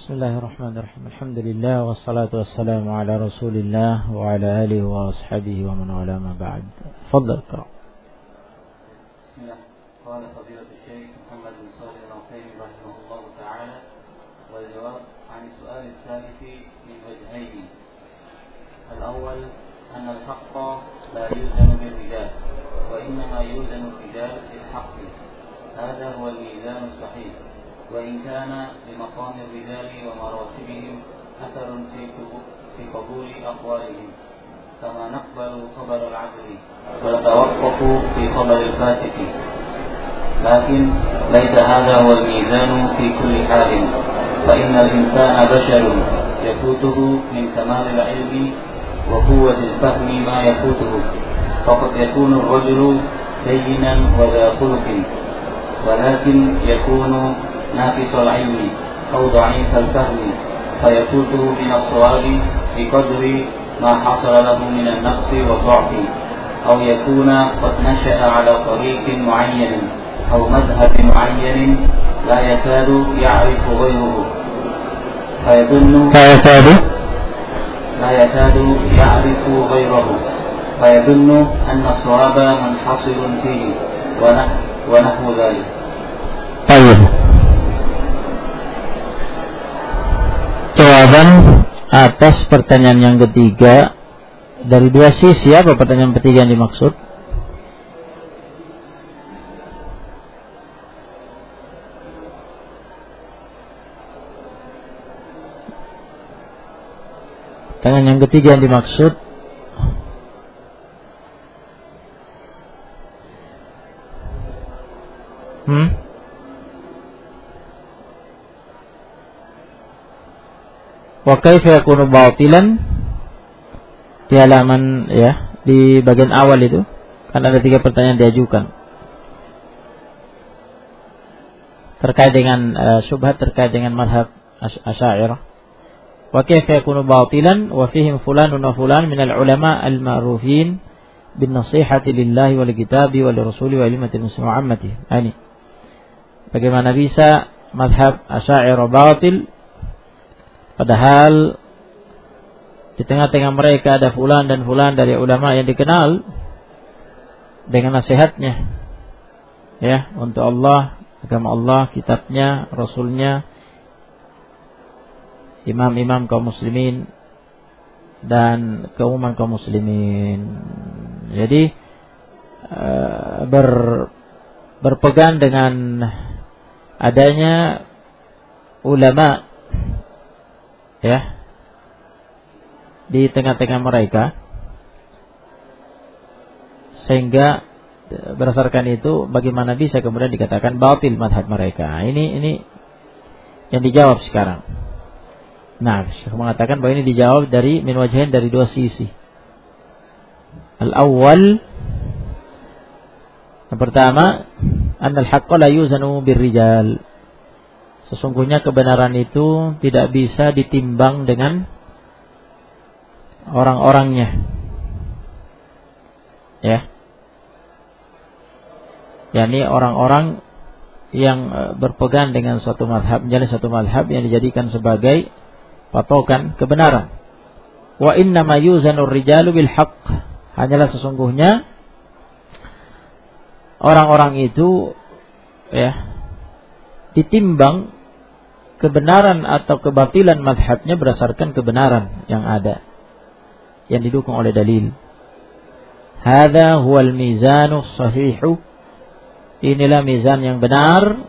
Bismillahirrahmanirrahim. Alhamdulillah wassalatu wassalamu ala Rasulillah wa ala alihi wa ashabihi wa man wala ma ba'd. Tafadhal qira. Bismillah. Qala fadilatu Syekh Muhammad bin Shalih Al-Utsaimin rahimahullah ta'ala wal jawab 'an as-su'al ats-thalith min wajhayn. Al-awwal anna al-haqqa la yuzanu bir-rijal wa innama yuzanu ar-rijal bil-haqqi. Hadha huwa al-mizan as-sahih. وإن كان لمقام الرجال ومراتبهم أثر في قبول أقوالهم كما نقبل خبر العدل ونتوقف في خبر الفاسق، لكن ليس هذا هو الميزان في كل حال، فإن الإنسان بشر يفوته من كمال العلم وقوة الفهم ما يفوته، فقد يكون الرجل لينا وذا خلق ولكن يكون ناقص العلم أو ضعيف الفهم فيفوته من الصواب بقدر ما حصل له من النقص والضعف، أو يكون قد نشأ على طريق معين أو مذهب معين لا يكاد يعرف غيره فيظن أن الصواب منحصر فيه ونحو ذلك. Jawaban atas pertanyaan yang ketiga dari dua sisi. Apa pertanyaan ketiga yang dimaksud? Pertanyaan yang ketiga yang dimaksud wa kaifa yakunu batilan, di halaman di bagian awal itu kan ada 3 pertanyaan diajukan terkait dengan syubhat terkait dengan mazhab Asy'ariyah. Wa kaifa yakunu batilan wa fihim fulanun wa fulan min al-ulama al-ma'rufin bin nasihati lillahi wal kitabi wal rasuli wa limatil muslimin wa ammati. Ini bagaimana bisa mazhab Asy'ariyah batil padahal di tengah-tengah mereka ada fulan dan fulan dari ulama yang dikenal dengan nasihatnya untuk Allah, agama Allah, kitabnya, rasulnya, imam-imam kaum muslimin dan keumuman kaum muslimin. Jadi berpegang dengan adanya ulama di tengah-tengah mereka, sehingga berdasarkan itu bagaimana bisa kemudian dikatakan batil madhab mereka. Ini yang dijawab sekarang. Nah, Syekh mengatakan bahwa ini dijawab dari min wajhain, dari 2 sisi. Al-awwal, yang pertama, annal haqqa la yuzanu birrijal. Sesungguhnya kebenaran itu tidak bisa ditimbang dengan orang-orangnya. yakni orang-orang yang berpegang dengan suatu mazhab, menjadi suatu mazhab yang dijadikan sebagai patokan kebenaran. Wa innama yuzanur rijalu bil haqq. Hanyalah sesungguhnya orang-orang itu ditimbang kebenaran atau kebatilan mazhabnya berdasarkan kebenaran yang ada, yang didukung oleh dalil. Hadza huwal mizanus sahih. Inilah mizan yang benar.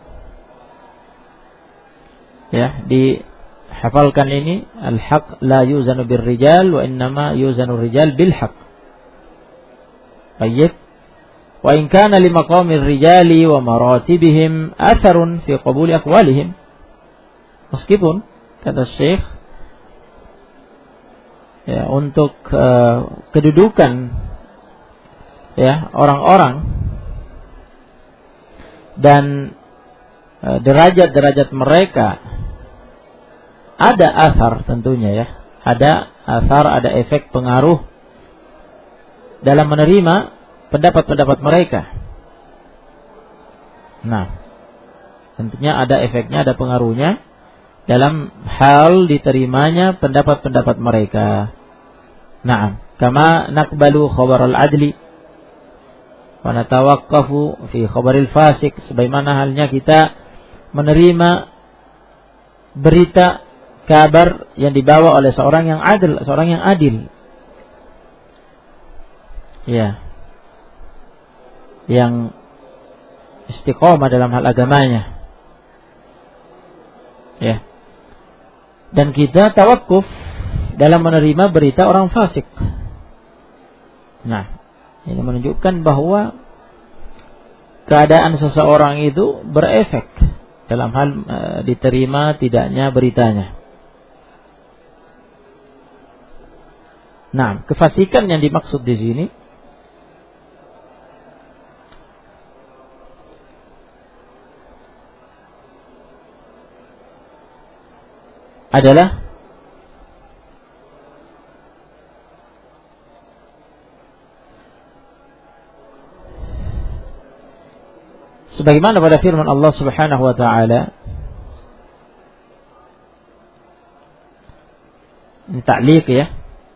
Dihafalkan ini, al-haq la yuzanu birrijal wa innama yuzanu rijal bil haq. Baik. Wa in kana li maqamir rijali wa maratibihim atharun fi qabuli aqwalihim. Meskipun kata Syekh untuk kedudukan orang-orang dan derajat-derajat mereka ada athar tentunya ada athar, ada efek pengaruh dalam menerima pendapat-pendapat mereka. Nah, tentunya ada efeknya, ada pengaruhnya dalam hal diterimanya pendapat-pendapat mereka. Na'am, kama naqbalu khabar al-adli wa natawaqqafu fi khabaril fasik, sebagaimana halnya kita menerima berita kabar yang dibawa oleh seorang yang adil, seorang yang adil. Ya. Yang istiqomah dalam hal agamanya. Ya. Dan kita tawakuf dalam menerima berita orang fasik. Nah, ini menunjukkan bahwa keadaan seseorang itu berefek dalam hal diterima tidaknya beritanya. Nah, kefasikan yang dimaksud di sini adalah sebagaimana pada firman Allah Subhanahu wa taala, ini ta'liq ya,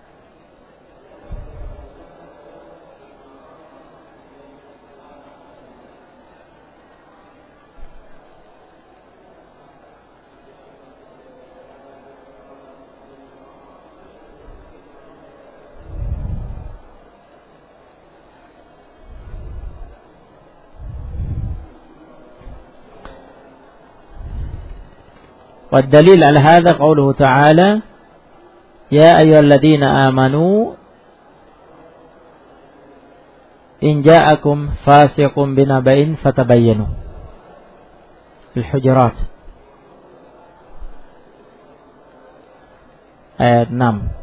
والدليل على هذا قوله تعالى يا أيها الذين آمنوا إن جاءكم فاسق بنبأ فتبينوا الحجرات ayat 6.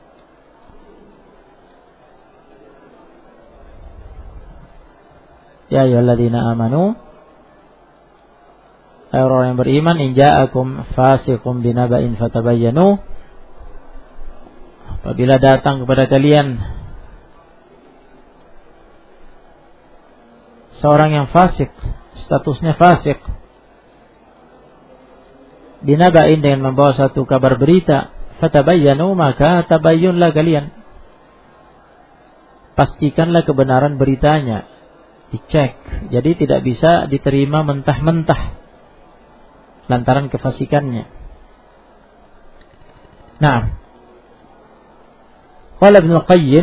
Ya ayyuhalladzina amanu, orang yang beriman, in ja'akum fasiqun binaba'in fatabayyanu, apabila datang kepada kalian seorang yang fasik, statusnya fasik, binaba'in dengan membawa satu kabar berita, fatabayyanu, maka tabayyunlah kalian, pastikanlah kebenaran beritanya, dicek. Jadi tidak bisa diterima mentah-mentah lantaran kefasikannya. Nah, qala Ibnu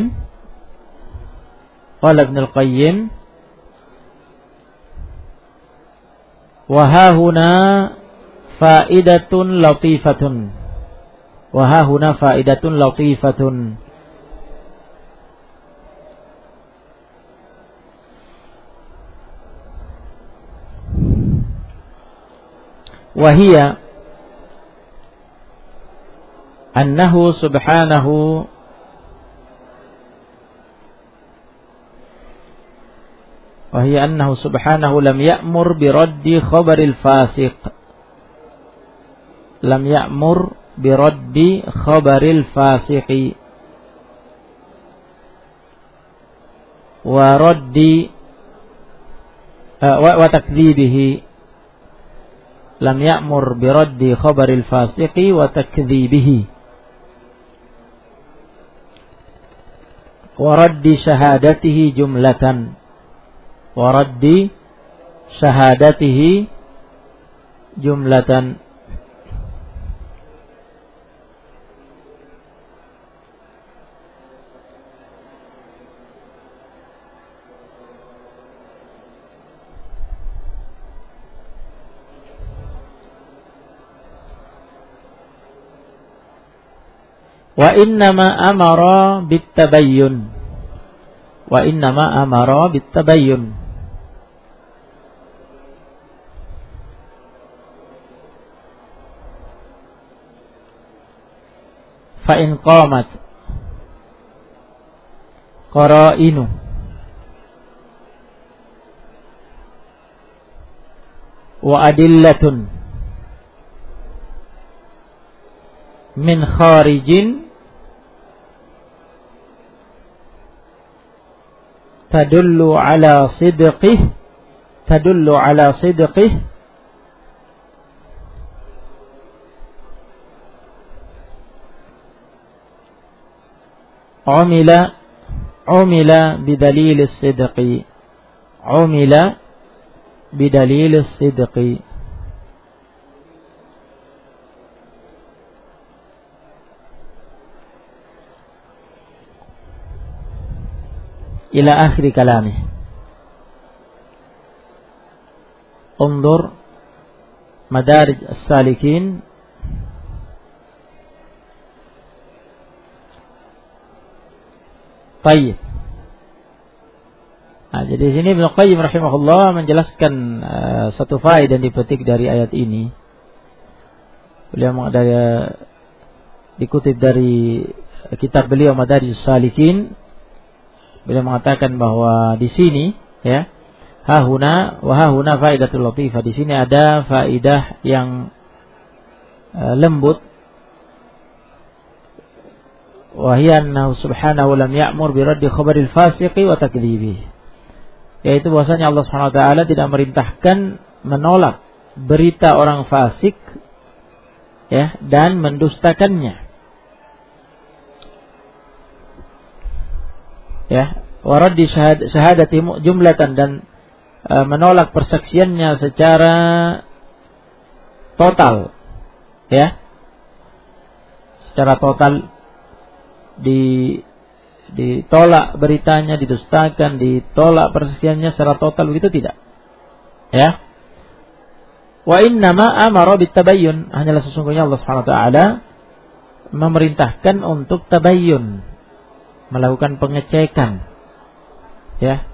Al-Qayyim wa hahuna faidatun latifatun وهي أنه سبحانه لم يأمر برد خبر الفاسق ورد وتكذيبه lam ya'mur biraddi khabaril fasiqi wa takdzibihi wa raddi syahadatihi jumlatan wa innama amara bittabayyun fa in qamat qara'inu wa adillatun min kharijin tadullu ala sidqih umila bidalil as-sidqi. Umila bidalil as-sidqi. Ila akhir kalamih. Undur Madarij as-Salikin Tayyib. Nah, jadi di sini Ibnu Qayyim rahimahullah menjelaskan satu faedah yang dipetik dari ayat ini. Beliau dikutip dari kitab beliau Madarij as-Salikin. Beliau mengatakan bahwa di sini, ya, hahuna faidatul latifah. Di sini ada faidah yang lembut. Wa hiya annahu subhanahu lam ya'mur bi raddi khabaril fasiqi wa takdzibihi. Yaitu bahwasanya Allah Subhanahu wa taala tidak merintahkan menolak berita orang fasik, ya, dan mendustakannya. Ya, wa raddi syahadati jumlatan, dan menolak persaksiannya secara total, ya, secara total ditolak beritanya, didustakan, ditolak persaksiannya secara total, begitu tidak, ya. Wa innama amara bitabayyun, hanyalah sesungguhnya Allah Subhanahu wa taala memerintahkan untuk tabayyun, melakukan pengecekan, ya,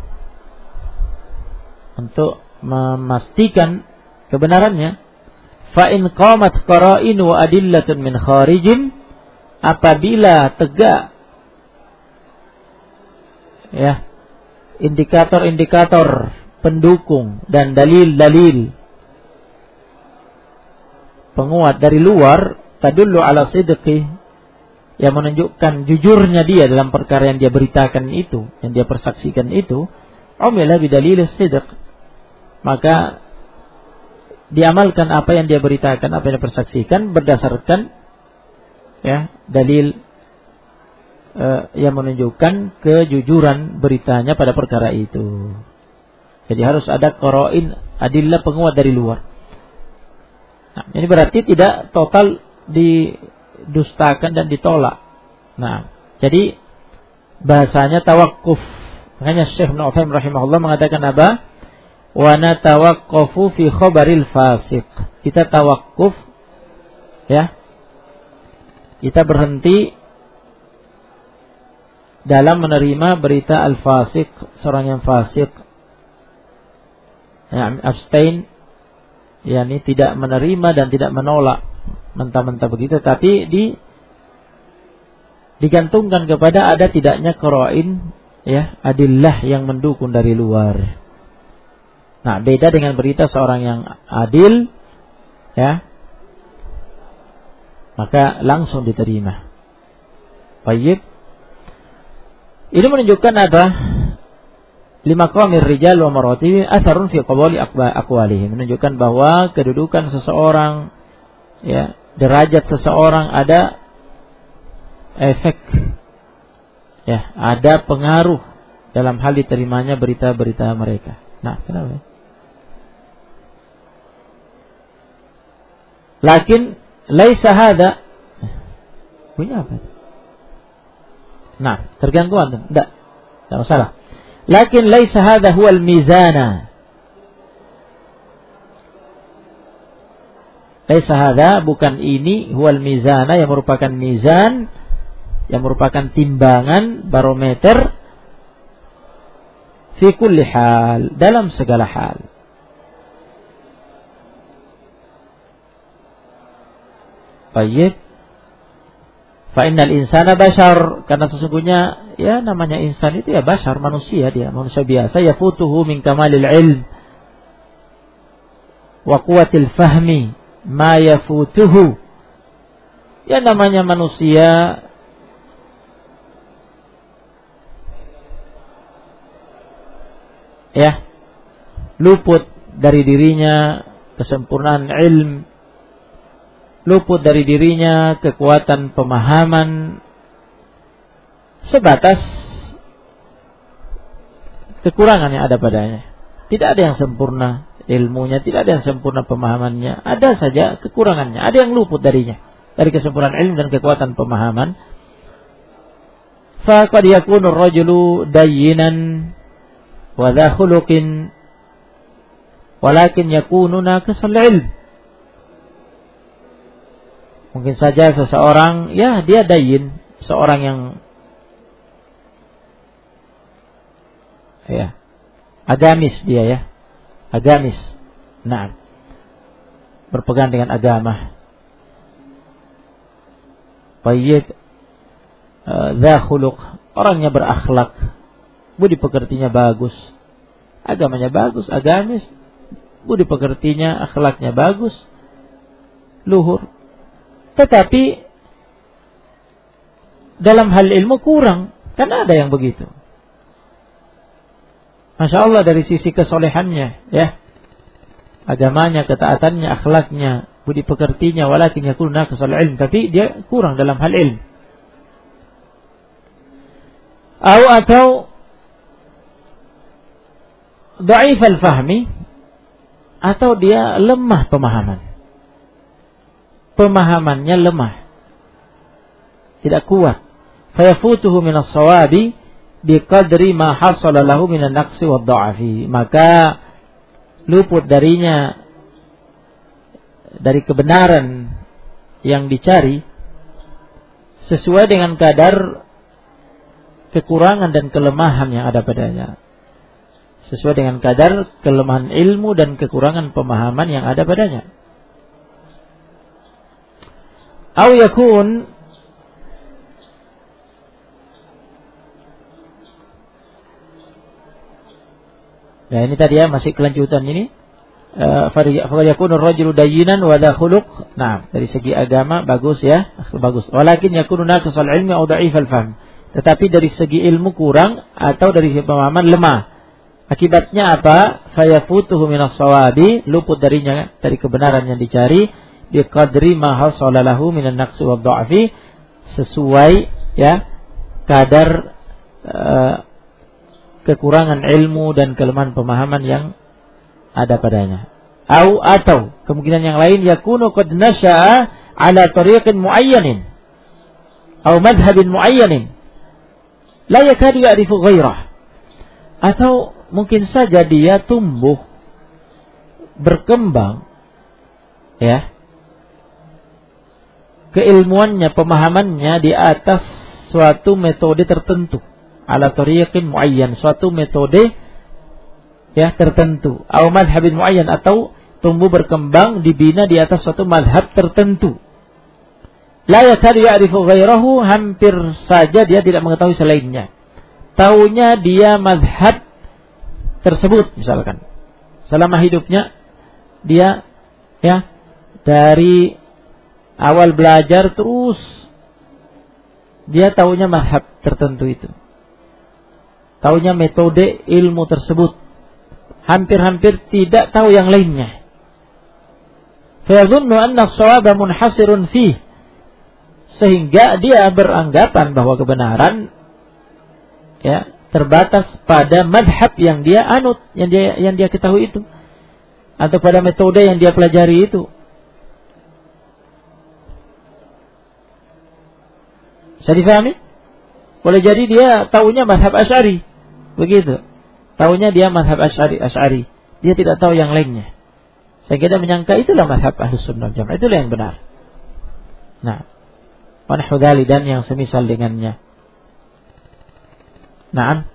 untuk memastikan kebenarannya. Fa in qamat qara'in wa adillatun min kharijin, apabila tegak, ya, indikator-indikator pendukung dan dalil-dalil penguat dari luar, tadullu ala sidqi, yang menunjukkan jujurnya dia dalam perkara yang dia beritakan itu, yang dia persaksikan itu, umila bidalil sidq, maka diamalkan apa yang dia beritakan, apa yang dia persaksikan berdasarkan, ya, dalil yang menunjukkan kejujuran beritanya pada perkara itu. Jadi harus ada qara'in, adillah, penguat dari luar. Nah, ini berarti tidak total didustakan dan ditolak. Nah, jadi bahasanya tawakkuf. Makanya Syekh Ibnu Utsaimin rahimahullah mengatakan apa? Wa natawaqqafu fi khabaril fasiq. Kita tawakkuf, ya. Kita berhenti dalam menerima berita al-fasik, seorang yang fasik. Ya, abstain, yakni tidak menerima dan tidak menolak mentah-mentah begitu, tapi digantungkan kepada ada tidaknya qara'in, ya, adillah yang mendukung dari luar. Nah, beda dengan berita seorang yang adil, ya, maka langsung diterima. Baik. Ini menunjukkan apa? Lima qamir rijal wa maratibi atharun fi qabuli aqwalihim. Menunjukkan bahwa kedudukan seseorang, ya, derajat seseorang ada efek, ya, ada pengaruh dalam hal diterimanya berita-berita mereka. Nah, kenapa? Lakin laisa hada, punya apa? Nah, terganggu Anda? Tidak masalah. Lakin laisa hada huwal mizana. Laisa hada, bukan ini, huwal mizana, yang merupakan mizan, yang merupakan timbangan, barometer, fi kulli hal, dalam segala hal. Baik. Fa innal insana bashar, karena sesungguhnya, ya, namanya insan itu ya bashar, manusia, dia manusia biasa, yafutuhu min kamalil ilm wa quwwatil fahmi ma yafutuhu. Ya, namanya manusia ya luput dari dirinya kesempurnaan ilm, luput dari dirinya kekuatan pemahaman, sebatas kekurangan yang ada padanya. Tidak ada yang sempurna ilmunya, tidak ada yang sempurna pemahamannya, ada saja kekurangannya, ada yang luput darinya, dari kesempurnaan ilmu dan kekuatan pemahaman. Faqad yakunu ar-rajulu dayyinan wa dha khuluqin walakin yakunu naqisal ilm. Mungkin saja seseorang, ya dia dayyin, seorang yang ya agamis, dia ya agamis, nah berpegang dengan agama, tayyib, dha khuluq, orangnya berakhlak, budi pekertinya bagus, agamanya bagus, agamis, budi pekertinya, akhlaknya bagus, luhur. Tetapi dalam hal ilmu kurang, kan ada yang begitu. Masya Allah dari sisi kesolehannya, ya, agamanya, ketaatannya, akhlaknya, budi pekertinya, walakin yakunu naqisal ilm, tapi dia kurang dalam hal ilmu. Atau dhaif al-fahmi, atau dia lemah pemahamannya lemah, tidak kuat. Fayafutuhu minas shawabi biqadri ma hasala lahu minan naqsi wad dha'fi, maka luput darinya dari kebenaran yang dicari sesuai dengan kadar kekurangan dan kelemahan yang ada padanya, sesuai dengan kadar kelemahan ilmu dan kekurangan pemahaman yang ada padanya. Aw yakun nah ini tadi ya, masih kelanjutan ini. Fa yakunu ar-rajulu dayyinan wa dha khuluq. Nah, dari segi agama bagus ya, bagus. Walakin yakunu naqisal ilmi aw dha'ifal fahm. Tetapi dari segi ilmu kurang atau dari segi pemahaman lemah. Akibatnya apa? Fa yafutuhu minas shawabi, luput darinya dari kebenaran yang dicari, biqadri ma hasala lahu minan naqsi wad dha'fi, sesuai ya kadar kekurangan ilmu dan kelemahan pemahaman yang ada padanya. Atau kemungkinan yang lain, yakunu qad nasha'a ala tariqin muayyanin atau madhhabin muayyanin la yakadu ya'rifu ghairah. Atau mungkin saja dia tumbuh berkembang ya keilmuannya, pemahamannya di atas suatu metode tertentu, ala tariqin muayyan, suatu metode ya tertentu, atau madhabin muayyan, atau tumbuh berkembang dibina di atas suatu madhab tertentu. La yakadu ya'rifu ghairahu, hampir saja dia tidak mengetahui selainnya. Taunya dia madhab tersebut, misalkan selama hidupnya dia ya dari awal belajar terus dia taunya madhab tertentu itu, taunya metode ilmu tersebut, hampir-hampir tidak tahu yang lainnya. Fayadhunnu anna as-shawaba munhasirun fih, sehingga dia beranggapan bahwa kebenaran ya terbatas pada madhab yang dia anut, yang dia ketahui itu, atau pada metode yang dia pelajari itu. Bisa difahami? Boleh jadi dia taunya madhab Asy'ari, begitu. Taunya dia madhab Asy'ari. Dia tidak tahu yang lainnya. Sehingga dia menyangka itulah madhab Ahlus Sunnah wal Jamaah, itulah yang benar. Nah, wa nahwu dzalik, dan yang semisal dengannya. Naam.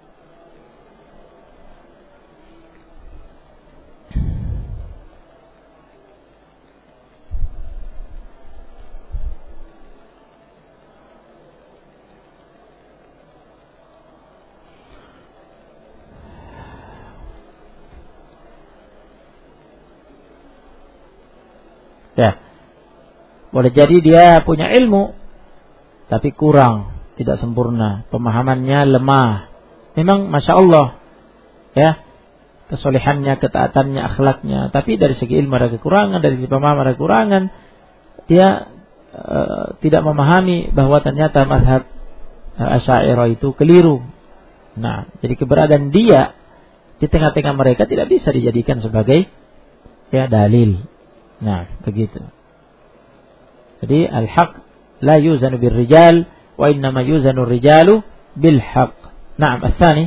Ya, boleh jadi dia punya ilmu tapi kurang, tidak sempurna, pemahamannya lemah. Memang Masya Allah ya, kesolehannya, ketaatannya, akhlaknya, tapi dari segi ilmu ada kekurangan, dari segi pemahaman ada kekurangan. Dia tidak memahami bahwa ternyata mazhab Asy'ariyah itu keliru. Nah, jadi keberadaan dia di tengah-tengah mereka tidak bisa dijadikan sebagai dalil. Nah, begitu. Jadi al-haq la yuzanu bil rijal wa innama yuzanu rijalu bil haq. Naam, الثاني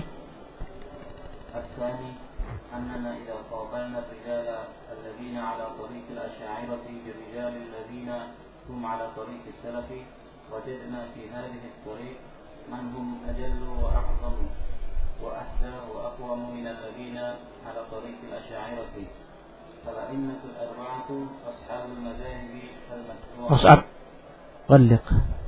أننا إذا قابلنا الرجال الذين على طريق الأشاعرة بالرجال الذين هم على طريق السلف وجدنا في هذه الطريق من هم أجل وأعظم وأهدى وأقوم من الذين على طريق الأشاعرة فالأئمة الأربعة أصحاب المذاهب المتبوعة. مصعب غلق.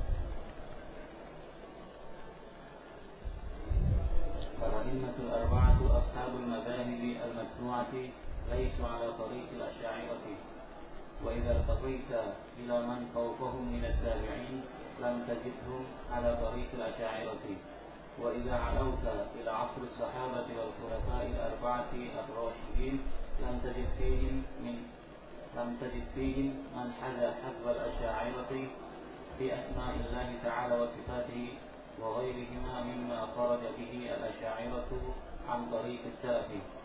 فالأئمة الأربعة أصحاب المذاهب المتبوعة ليسوا على طريق الأشاعرة وإذا ارتقيت إلى من فوقهم من التابعين لم تجدهم على طريق الأشاعرة وإذا علوت إلى عصر الصحابة والخلفاء الأربعة الراشدين لم تجد فيهم من حذا حذو الأشاعرة في أسماء الله تعالى وصفاته وغيرهما مما خرج به الأشاعرة عن طريق السلف.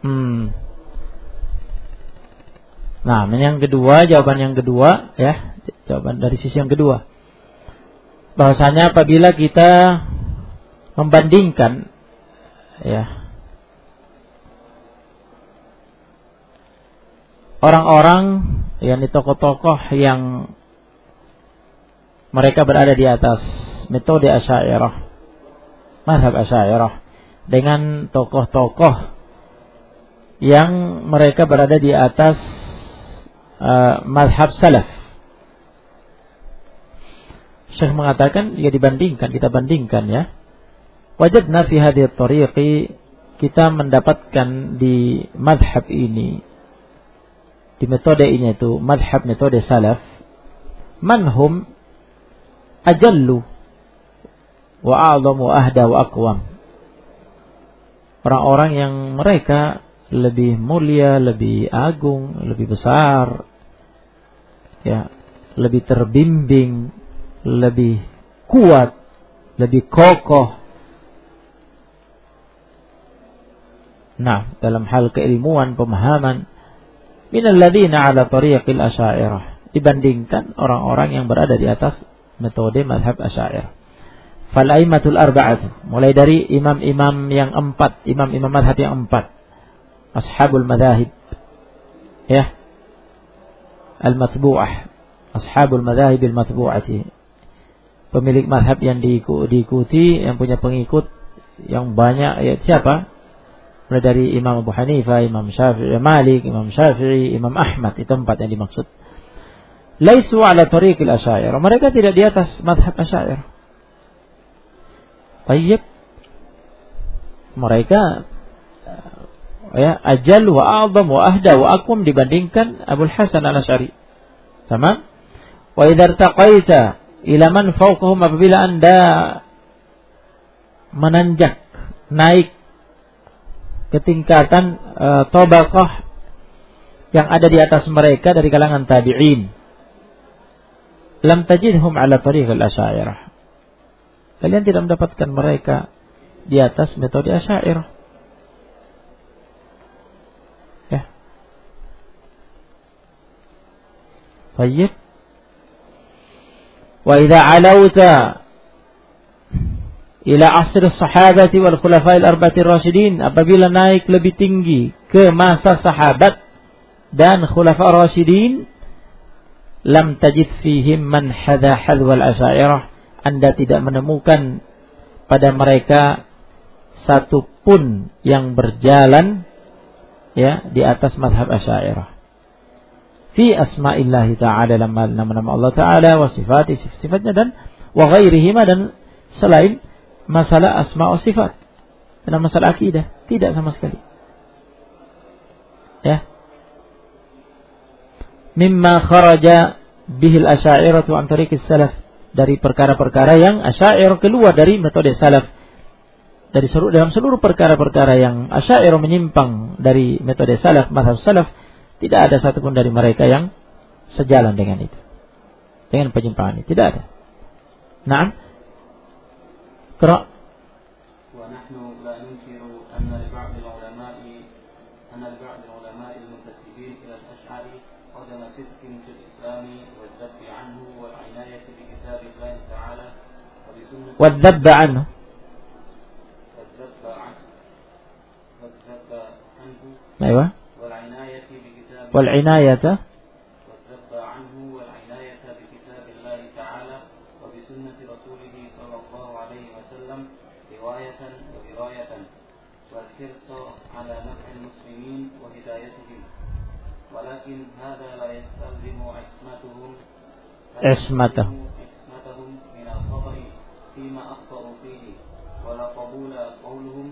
Nah, yang kedua, jawaban yang kedua ya, jawaban dari sisi yang kedua. Bahwasanya apabila kita membandingkan ya orang-orang yakni tokoh-tokoh yang mereka berada di atas metode Asy'ariyah, mazhab Asy'ariyah, dengan tokoh-tokoh yang mereka berada di atas mazhab salaf. Syekh mengatakan jika dibandingkan, kita bandingkan ya, wajadna fi hadhihi at-tariqi, kita mendapatkan di mazhab ini, di metode ini itu mazhab metode salaf, manhum ajallu wa a'zam wa ahda wa aqwam, orang-orang yang mereka lebih mulia, lebih agung, lebih besar ya, lebih terbimbing, lebih kuat, lebih kokoh. Nah, dalam hal keilmuan, pemahaman, minal ladzina ala tariqil asy'ariyah, dibandingkan orang-orang yang berada di atas metode mazhab Asy'ariyah. Fal aimatul arba'ah, mulai dari imam-imam yang empat, imam-imam mazhab yang empat, ashabul madzahib ya, al-matbu'ah, ashabul madzahib al-matbu'ati, pemilik mazhab yang diikuti, yang punya pengikut yang banyak ya, siapa? Mulai dari Imam Abu Hanifah, Imam Syafi'i, Malik, Imam Syafi'i, Imam Ahmad, itu empat yang dimaksud. Laisu ala tariqil asy'ariyah, mereka tidak di atas mazhab Asy'ariyah. Baik, mereka ya ajal wa a'zam wa ahda wa aqwam dibandingkan Abu Hasan al-Asy'ari. Sama? Wa idza irtaqaita ila man fawqahum, apabila Anda menanjak naik ke tingkatan tabaqah yang ada di atas mereka dari kalangan tabi'in, lam tajidhum ala tariqil asy'ariyah, kalian tidak mendapatkan mereka di atas metode Asy'ariyah. Ya. Baik. Wa idza alauta ila asr as-sahabati wal khulafa'il arba'ati rasyidin, apabila naik lebih tinggi ke masa sahabat dan khulafa' rasyidin, lam tajid fihim man hadha hadwal asy'ariyah, Anda tidak menemukan pada mereka satu pun yang berjalan ya di atas mazhab Asy'ariyah. Fi asma'illahi ta'ala, nama-nama Allah Ta'ala, wa sifati, sifat-sifatnya, dan wa ghairihima, dan selain masalah asma wa sifat, dan masalah akidah, tidak sama sekali. Ya. Mimma kharaja bihil asy'ariyatu an tariqis salaf, dari perkara-perkara yang Asy'ariyah keluar dari metode salaf. Dalam seluruh perkara-perkara yang Asy'ariyah menyimpang dari metode salaf, mazhab salaf, tidak ada satupun dari mereka yang sejalan dengan itu, dengan penyimpangan itu, tidak ada. Nah, اقرأ. ونحن لا ننكر أن لبعض العلماء المنتسبين إلى الأشعري قدم صدق في الإسلام والذب عنه والعناية بكتاب الله تعالى وبسنة والذب عنه أيوة والعناية والذب عنه والعناية بكتاب الله تعالى وبسنة رسوله صلى الله عليه وسلم رواية ودراية والحرص على نفع المسلمين وهدايتهم ولكن هذا لا يستلزم عصمتهم من الخطأ فيما أخطأوا فيه ولا قبول قولهم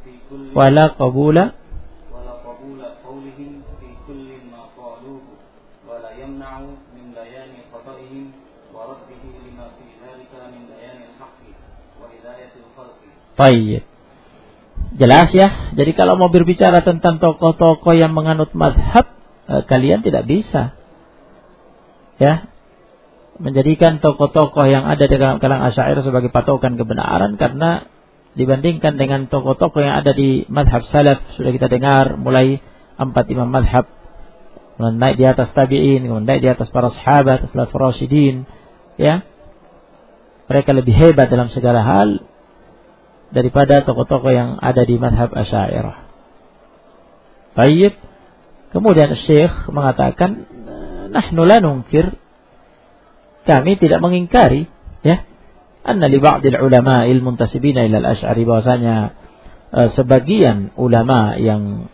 في كل ما قالوه ولا يمنع من بيان خطئهم ورده لما في ذلك من بيان الحق وهداية الخلق. طيب. Jelas ya. Jadi kalau mau berbicara tentang tokoh-tokoh yang menganut mazhab, kalian tidak bisa ya menjadikan tokoh-tokoh yang ada di kalangan Asy'ariyah sebagai patokan kebenaran, karena dibandingkan dengan tokoh-tokoh yang ada di mazhab salaf, sudah kita dengar mulai 4 imam mazhab, kemudian naik di atas tabi'in, kemudian naik di atas para sahabat, khulafaur rasyidin, ya. Mereka lebih hebat dalam segala hal daripada tokoh-tokoh yang ada di mazhab Asy'ariyah. Baik. Kemudian Syekh mengatakan, nahnu la nunkir, kami tidak mengingkari, ya, anna li ba'dil ulama'il muntasibina ila al-Asy'ari, bahwasanya sebagian ulama yang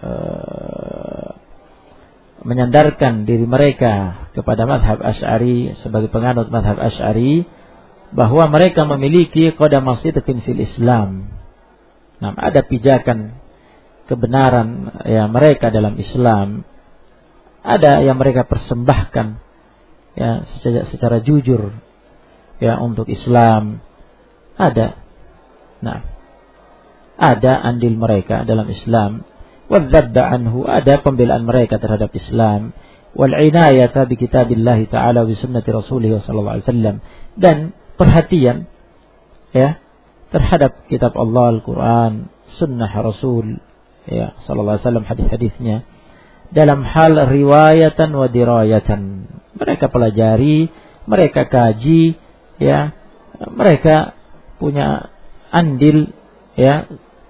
menyandarkan diri mereka kepada mazhab Asy'ari sebagai penganut mazhab Asy'ari, bahwa mereka memiliki qadama sidqin fil Islam. Nah, ada pijakan kebenaran ya mereka dalam Islam, ada yang mereka persembahkan ya secara jujur ya untuk Islam, ada. Nah, ada andil mereka dalam Islam, wadzabba anhu, ada pembelaan mereka terhadap Islam, wal inayata bi kitabillah ta'ala wa sunnati rasulih sallallahu alaihi wasallam, dan perhatian ya terhadap kitab Allah Al-Qur'an, sunnah Rasul ya sallallahu alaihi wasallam, hadis-hadisnya, dalam hal riwayatan wa dirayatan. Mereka pelajari, mereka kaji, ya, mereka punya andil ya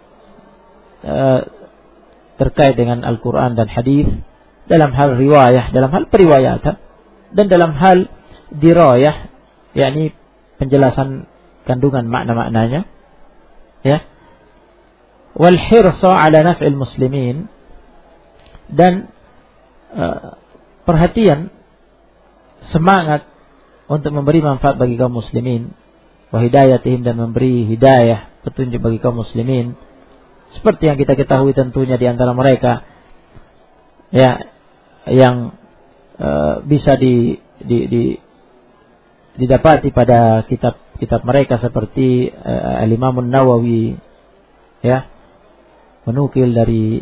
terkait dengan Al-Quran dan hadis dalam hal riwayah, dalam hal periwayatan, dan dalam hal dirayah, yakni penjelasan kandungan makna-maknanya, ya. Wal hirsa ala naf'il muslimin, dan perhatian, semangat untuk memberi manfaat bagi kaum muslimin, wa hidayatihim, dan memberi hidayah, petunjuk bagi kaum muslimin, seperti yang kita ketahui tentunya di antara mereka ya yang bisa didapati pada kitab mereka seperti Al-Imam An-Nawawi ya, menukil dari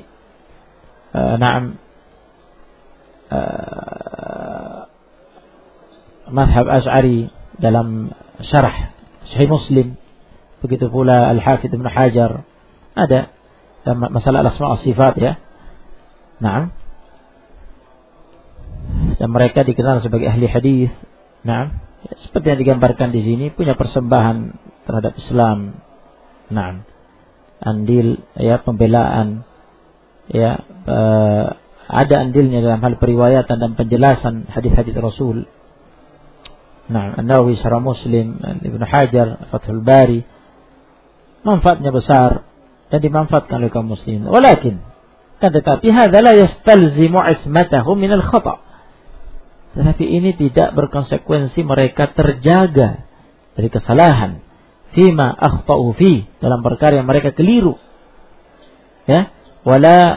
mazhab Asy'ari dalam syarah Sahih Muslim, begitu pula Al-Hafidz Ibnu Hajar ada masalah al-asma' was-sifat ya. Naam. Dan mereka dikenal sebagai ahli hadis. Naam. Ya, seperti yang digambarkan di sini, punya persembahan terhadap Islam. Naam. Andil ya pembelaan ya ada andilnya dalam hal periwayatan dan penjelasan hadis-hadis Rasul. Nah, An-Nawawi Syarah Muslim, Ibnu Hajar Fathul Bari, manfaatnya besar dan dimanfaatkan oleh kaum muslimin. Walakin, kan tetapi hadza la yastalzimu ismatahum min al-khata'. Tetapi ini tidak berkonsekuensi mereka terjaga dari kesalahan. Fima akhta'u fi, dalam perkara yang mereka keliru. Ya, wala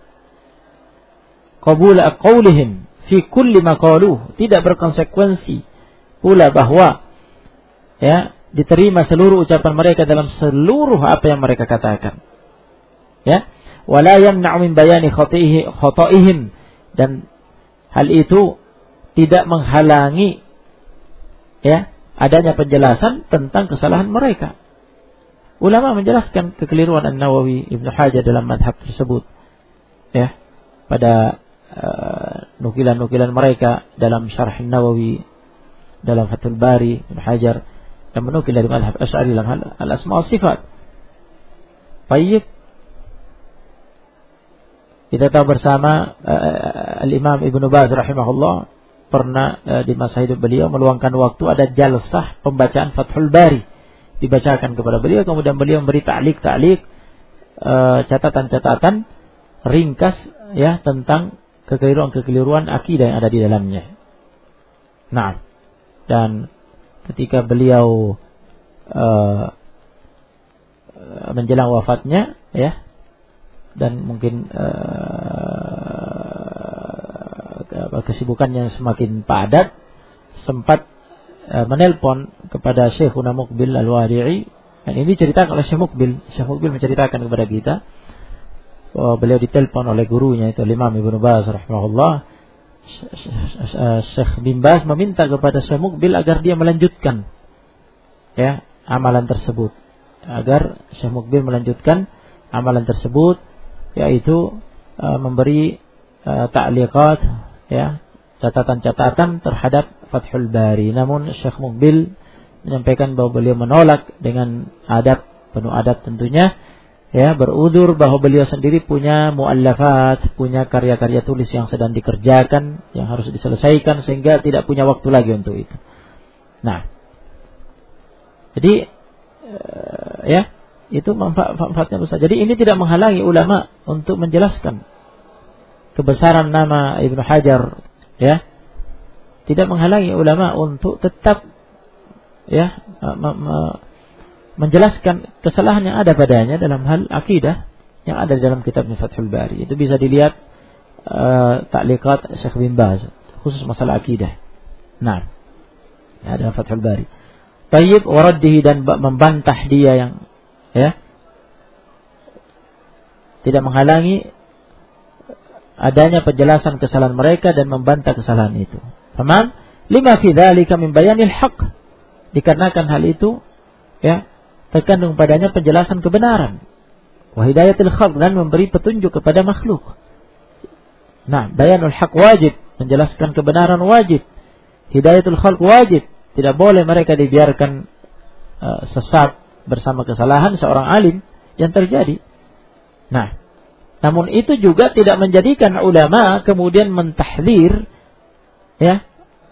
qabula qaulihim fi kulli ma qaluh, tidak berkonsekuensi pula bahwa ya diterima seluruh ucapan mereka dalam seluruh apa yang mereka katakan. Ya, wala yamna'u min bayani khata'ihim, dan hal itu tidak menghalangi ya adanya penjelasan tentang kesalahan mereka. ulama menjelaskan kekeliruan An-Nawawi, Ibnu Hajar dalam madhab tersebut. Ya, pada nukilan-nukilan mereka dalam Syarh An-Nawawi, dalam Fathul Bari, Ibnu Hajar yang menukil dari madhab Asy'ari dalam hal al-asma wa sifat. Baik, kita tahu bersama Al-Imam Ibnu Baz rahimahullah pernah di masa hidup beliau meluangkan waktu ada jalsah pembacaan Fathul Bari, dibacakan kepada beliau, kemudian beliau memberi ta'liq, catatan-catatan ringkas ya tentang kekeliruan akidah yang ada di dalamnya. Nah, dan ketika beliau menjelang wafatnya ya, dan mungkin kesibukannya semakin padat, sempat menelpon kepada Syekhuna Muqbil Al-Wadi'i, dan ini ceritakan oleh Syekh Muqbil. Syekh Muqbil menceritakan kepada kita bahwa beliau ditelepon oleh gurunya itu Imam Ibnu Baz rahimahullah. Syekh bin Baz meminta kepada Syekh Muqbil agar dia melanjutkan ya amalan tersebut, agar Syekh Muqbil melanjutkan amalan tersebut, yaitu memberi ta'liqat ya, catatan-catatan terhadap Fathul Bari. Namun Syekh Muqbil menyampaikan bahwa beliau menolak dengan adab, penuh adab tentunya ya, berudzur bahwa beliau sendiri punya muallafat, punya karya-karya tulis yang sedang dikerjakan, yang harus diselesaikan, sehingga tidak punya waktu lagi untuk itu. Nah, jadi ya, itu manfaatnya besar. Jadi ini tidak menghalangi ulama untuk menjelaskan kebesaran nama Ibnu Hajar ya, tidak menghalangi ulama untuk tetap ya menjelaskan kesalahan yang ada padanya dalam hal akidah yang ada di dalam kitabnya Fathul Bari. Itu bisa dilihat ta'liqat Syekh bin Baz khusus masalah akidah. Nah, ya, dalam Fathul Bari. Tayyib waraddihi, dan membantah dia yang ya, tidak menghalangi adanya penjelasan kesalahan mereka dan membantah kesalahan itu. Tamam? Lima fi dzalika min bayanil haqq. Dikarenakan hal itu ya terkandung padanya penjelasan kebenaran. Wa hidayatul khalq, dan memberi petunjuk kepada makhluk. Nah, bayanul haq wajib, menjelaskan kebenaran wajib. Hidayatul khalq wajib. Tidak boleh mereka dibiarkan sesat bersama kesalahan seorang alim yang terjadi. Nah, namun itu juga tidak menjadikan ulama kemudian mentahdzir ya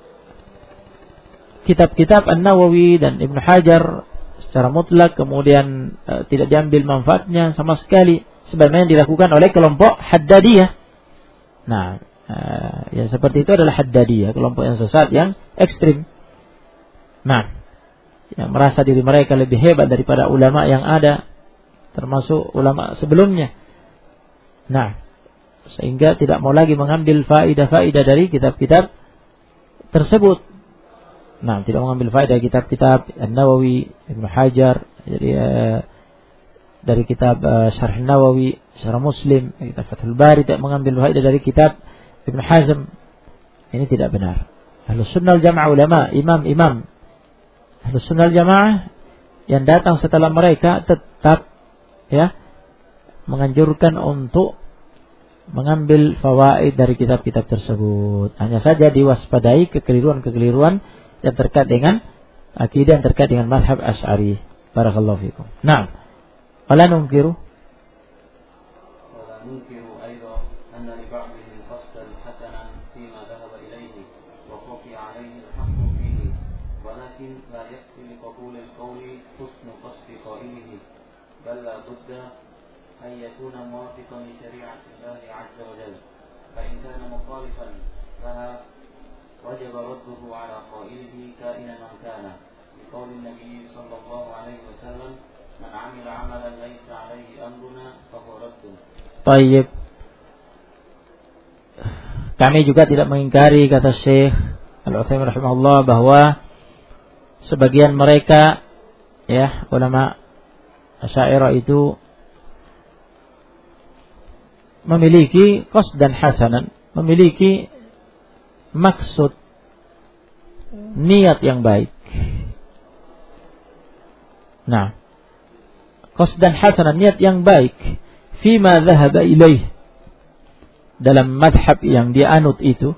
kitab-kitab An-Nawawi dan Ibnu Hajar secara mutlak, kemudian tidak diambil manfaatnya sama sekali, sebagaimana dilakukan oleh kelompok Haddadiyah. Nah, yang seperti itu adalah Haddadiyah, kelompok yang sesat, yang ekstrim. Nah, yang merasa diri mereka lebih hebat daripada ulama yang ada, termasuk ulama sebelumnya. Nah, sehingga tidak mau lagi mengambil faidah-faidah dari kitab-kitab tersebut. Nah, tidak mengambil faedah kitab-kitab An-Nawawi, Ibnu Hajar, jadi dari kitab Syarh An-Nawawi, Syarh Muslim, kitab Fathul Bari, tidak mengambil faedah dari kitab Ibnu Hazm. Ini tidak benar. Ahlus Sunnah wal Jamaah, ulama, imam-imam Ahlus Sunnah wal Jamaah yang datang setelah mereka tetap ya menganjurkan untuk mengambil fawaid dari kitab-kitab tersebut. Hanya saja diwaspadai kekeliruan-kekeliruan yang terkait dengan akidah, yang terkait dengan mazhab Asy'ari. Barakallahu fikum. Naam. Wala nunkiru أيضا أن لبعضهم قصدا حسنا فيما ذهب إليه وخفي عليه الحق فيه، ولكن لا يكفي لقبول القول حسن قصد قائله، بل لا بد أن يكون موافقا لشريعة الله عز وجل، فإن كان مخالفا لها وجب رده على قائله كائنا من كان، لقول النبي صلى الله عليه وسلم: من عمل عملا ليس عليه أمرنا فهو رد. Baik. Kami juga tidak mengingkari, kata Syekh Al-Utsaimin rahimahullah, bahwa sebagian mereka ya ulama Asy'ariyah itu memiliki qasdan hasanan, memiliki maksud niat yang baik. Nah, qasdan hasanan, niat yang baik, fima dhahaba ilaih, dalam madhab yang dia anut itu,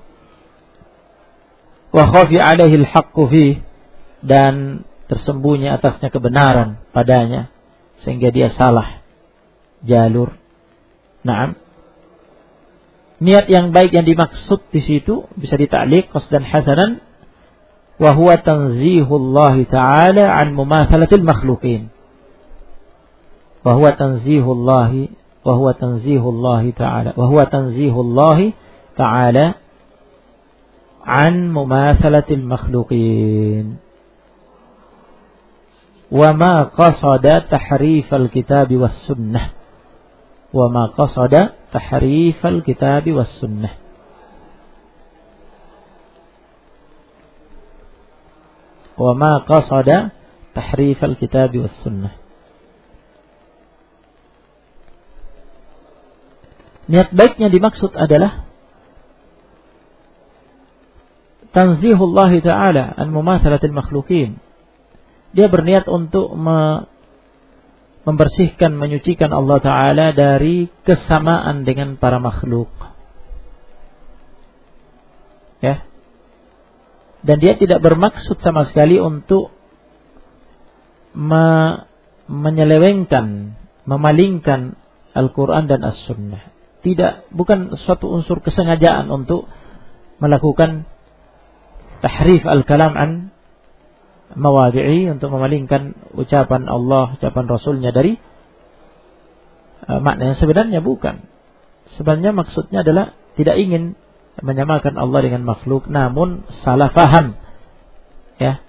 wa khafi alaihi al-haqqu fih, dan tersembunyi atasnya kebenaran padanya sehingga dia salah jalur. Naam. Niat yang baik yang dimaksud di situ bisa ditaklik qasdan hasanan wa huwa tanzihullah ta'ala an mumathalatil makhluqin. Wa huwa tanzihullah ta'ala an mumathalatil makhluqin. Wa ma qasada tahrifal kitab was sunnah. Wa ma qasada tahrifal kitab was sunnah. Wa ma qasada tahrifal kitab was sunnah. Niat baiknya dimaksud adalah tanzihullah ta'ala an mumathalatil makhluqin. Dia berniat untuk membersihkan, menyucikan Allah Ta'ala dari kesamaan dengan para makhluk. Ya. Dan dia tidak bermaksud sama sekali untuk menyelewengkan, memalingkan Al-Quran dan As-Sunnah. Tidak, bukan suatu unsur kesengajaan untuk melakukan tahrif al-kalam an mawadi'i, untuk memalingkan ucapan Allah, ucapan Rasulnya dari makna yang sebenarnya, bukan. Sebenarnya maksudnya adalah tidak ingin menyamakan Allah dengan makhluk, namun salah faham, ya,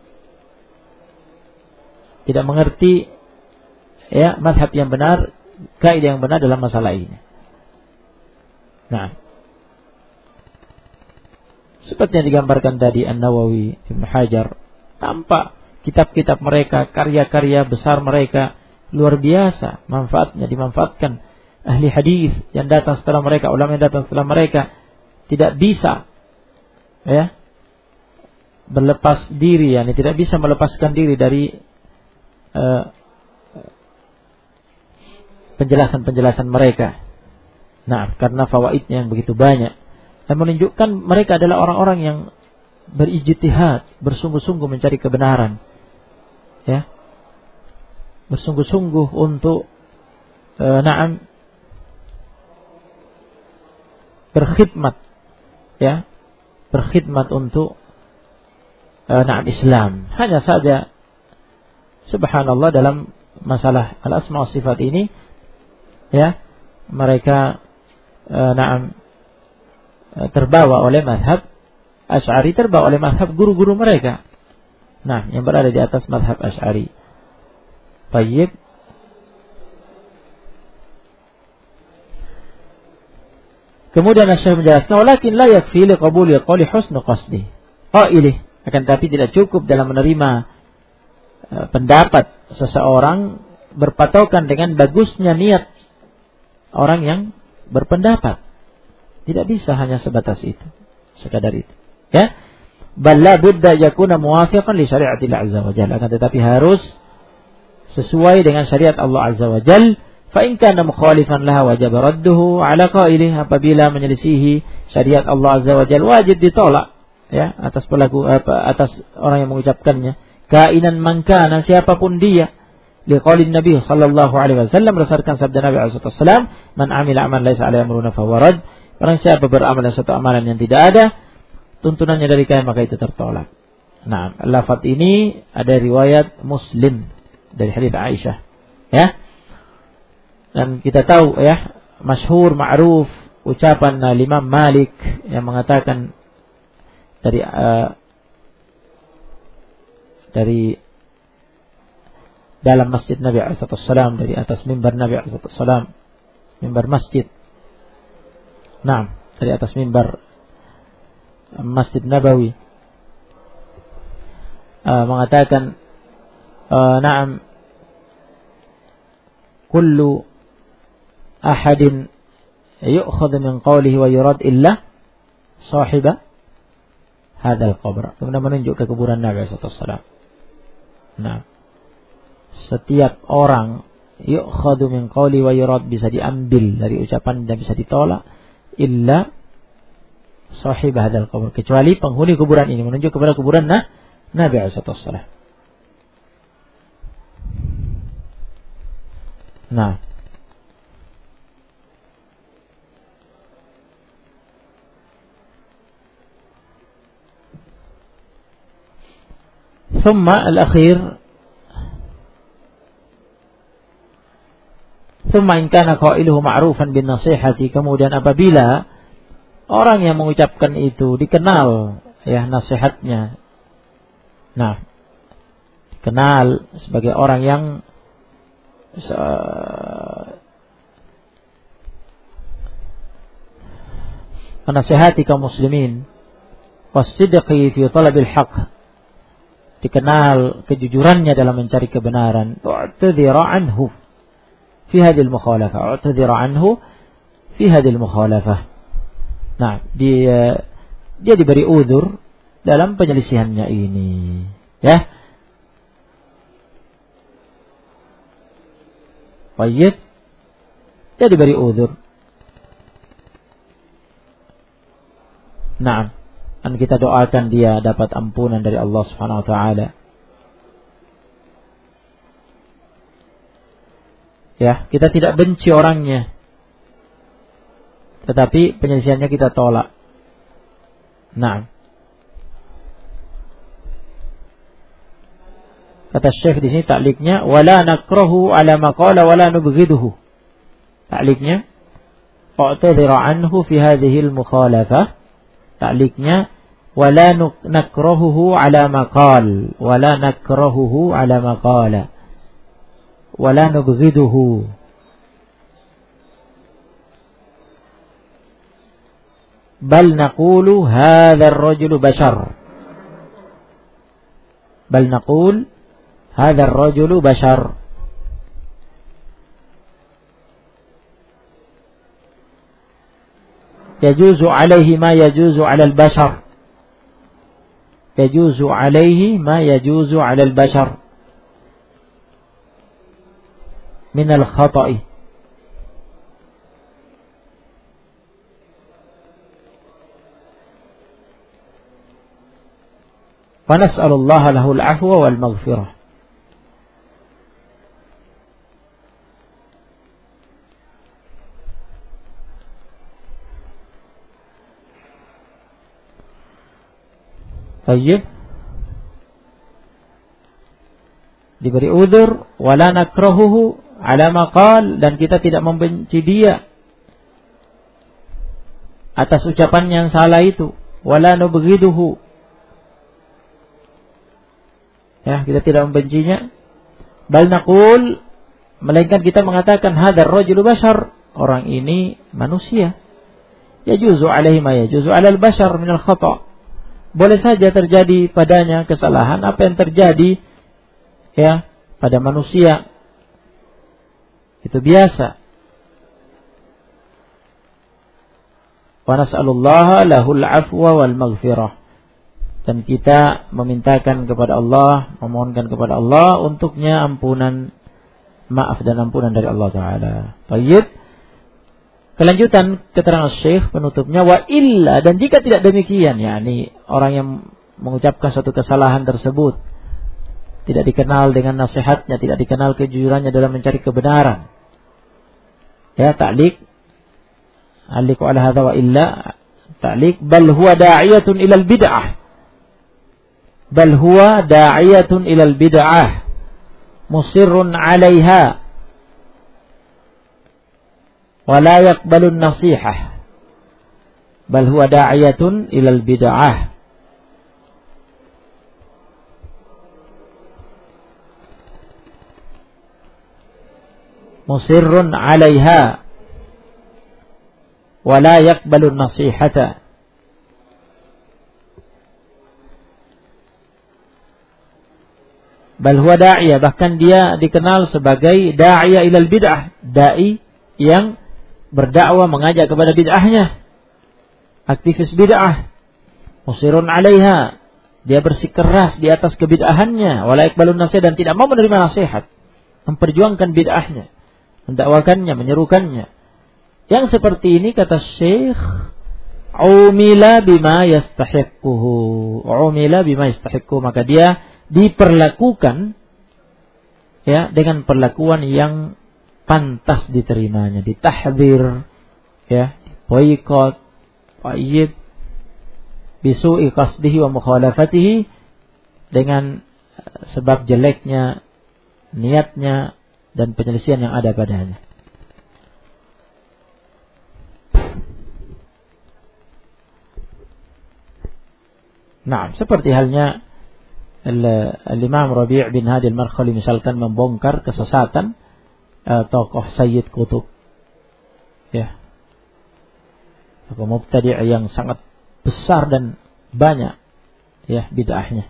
tidak mengerti ya mazhab yang benar, kaidah yang benar dalam masalah ini. Nah, seperti yang digambarkan tadi An-Nawawi, Ibn Hajar, tampak kitab-kitab mereka, karya-karya besar mereka luar biasa manfaatnya, dimanfaatkan ahli hadis yang datang setelah mereka, ulama yang datang setelah mereka tidak bisa ya berlepas diri, yani tidak bisa melepaskan diri dari penjelasan-penjelasan mereka. Nah, karena fawaidnya yang begitu banyak dan menunjukkan mereka adalah orang-orang yang berijtihad, bersungguh-sungguh mencari kebenaran, ya, bersungguh-sungguh untuk berkhidmat, ya, berkhidmat untuk Islam. Hanya saja subhanallah dalam masalah al-asma wa sifat ini, ya, mereka terbawa oleh mazhab Asy'ari, terbawa oleh mazhab guru-guru mereka. Nah, yang berada di atas mazhab Asy'ari. Baik. Kemudian Asy-Syaikh menjelaskan, walakin la yakfi li qabuli qawli husnu qasdi. Qailih, akan tapi tidak cukup dalam menerima pendapat seseorang berpatokan dengan bagusnya niat orang yang berpendapat. Tidak bisa hanya sebatas itu, sekadar itu. Ya, balla budda yakuna muwafiqan li syari'atil azza wa jalla, akan tetapi harus sesuai dengan syariat Allah azza wa jalla. Fa in kana mukhalifan laha wajib radduhu ala qailih, apabila menyelisihi syariat Allah azza wa jalla wajib ditolak, ya, atas pelaku atas orang yang mengucapkannya, kainan man kana, siapapun dia. Liqaulin Nabi sallallahu alaihi wasallam, berdasarkan sabda Nabi sallallahu alaihi wasallam, man amila amalan laisa alaihi amruna fahuwa rad. Barang siapa beramal suatu amalan yang tidak ada tuntunannya dari kami, maka itu tertolak. Nah, lafaz ini ada riwayat Muslim dari hadits Aisyah, ya. Dan kita tahu, ya, masyhur ma'ruf ucapan Imam Malik yang mengatakan dari dalam masjid Nabi sallallahu alaihi wasallam, dari atas mimbar Nabi sallallahu alaihi wasallam, mimbar masjid. Nah, dari atas mimbar Masjid Nabawi, mengatakan, na'am, kullu ahadin yu'khadhu min qawlihi wa yurad illa sahiba hadzal qabr. Kemudian menunjuk ke kuburan Nabi sallallahu alaihi wasallam. Nah, setiap orang yu'khadhu min qawli wa yurad, bisa diambil dari ucapan dan bisa ditolak, illa sahib hadzal qabr, kecuali penghuni kuburan ini, menunjuk kepada kuburan Nabi SAW. Nah, ثم الأخير ثم إن كان قائله معروفا بالنصيحة, kemudian apabila orang yang mengucapkan itu dikenal ya nasihatnya, nah dikenal sebagai orang yang menasihati kaum muslimin, wasidqi fi talabil haqq, dikenal kejujurannya dalam mencari kebenaran, u'tadhira anhu fi hadhil mukhalafah, u'tadhira anhu fi hadhil mukhalafah. Nah, dia diberi udzur dalam penyelisihannya ini, ya. Baik, dia diberi udzur. Nah, dan kita doakan dia dapat ampunan dari Allah Subhanahu wa taala. Ya, kita tidak benci orangnya, tetapi penyelesaiannya kita tolak. Nah, kata Syekh di sini takliknya, wala nakrahu ala ma qala wala nubghiduhu. Takliknya, u'tadhira anhu fi hadhihi al-mukhalafah. Takliknya, wala nakrahuhu ala ma qala wala nakrahuhu ala ma qala wala nubghiduhu. Bal naqulu hadha ar-rajulu bashar. Bal naqul hadha ar-rajulu bashar. Yajuzu alaihi ma yajuzu ala al-bashar. Yajuzu alaihi ma yajuzu ala al-bashar min al-khata'i. Wa nas'alullaha lahu al-'afwa wal maghfirah. Baik, diberi udzur, wala nakrahuhu ala ma qala, dan kita tidak membenci dia atas ucapan yang salah itu, wala nubghiduhu, ya, kita tidak membencinya. Bal naqul, melainkan kita mengatakan hadzal rajulu bashar, orang ini manusia. Yajuzu alaihi ma yajuzu alal bashar min al khata', boleh saja terjadi padanya kesalahan apa yang terjadi ya pada manusia, itu biasa. Wa nas'alullaha lahul 'afwa wal maghfirah, dan kita memintakan kepada Allah, memohonkan kepada Allah untuknya ampunan, maaf dan ampunan dari Allah Ta'ala. Baik, kelanjutan keterangan Syekh penutupnya, wa illa, dan jika tidak demikian, yakni orang yang mengucapkan suatu kesalahan tersebut tidak dikenal dengan nasihatnya, tidak dikenal kejujurannya dalam mencari kebenaran, ya, ta'liq aliku ala hadza wa illa ta'liq, bal huwa da'iyatun ilal bid'ah, bal huwa da'iyatun ilal bid'ah musirrun 'alaiha wa la yaqbalu an-nasihah, bal huwa da'iyatun ilal bid'ah. Musirrun 'alaiha wa la yaqbalu an-nasihata. Bal huwa da'iyah, bahkan dia dikenal sebagai da'iyah ilal bid'ah, dai yang berdakwah mengajak kepada bid'ahnya, aktivis bid'ah. Musirun 'alaiha, dia bersikeras di atas kebid'ahannya, wala yaqbalun nasihat, dan tidak mau menerima nasihat. memperjuangkan bid'ahnya, mendakwakannya, menyerukannya. Yang seperti ini kata Syekh, umila bima yastahiqquhu. Umila bima yastahiqqu, maka dia diperlakukan ya dengan perlakuan yang pantas diterimanya, ditahdzir ya, boikot, wajib bisu'i qasdihi wa mukhalafatihi, dengan sebab jeleknya niatnya dan penyelesaian yang ada padanya. Nah, seperti halnya Al-Imam Rabi' bin Hadi Al-Markhali misalkan membongkar kesesatan tokoh Sayyid Qutb, ya, tokoh mubtadi' yang sangat besar dan banyak ya bid'ahnya.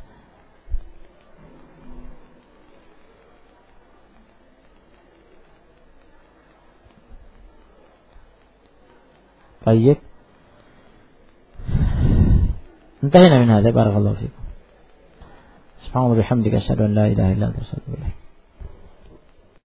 Baik. انتهينا من هذا. بارك الله فيكم. سبحان الله وبحمدك أشهد أن لا إله إلا أنت أستغفرك.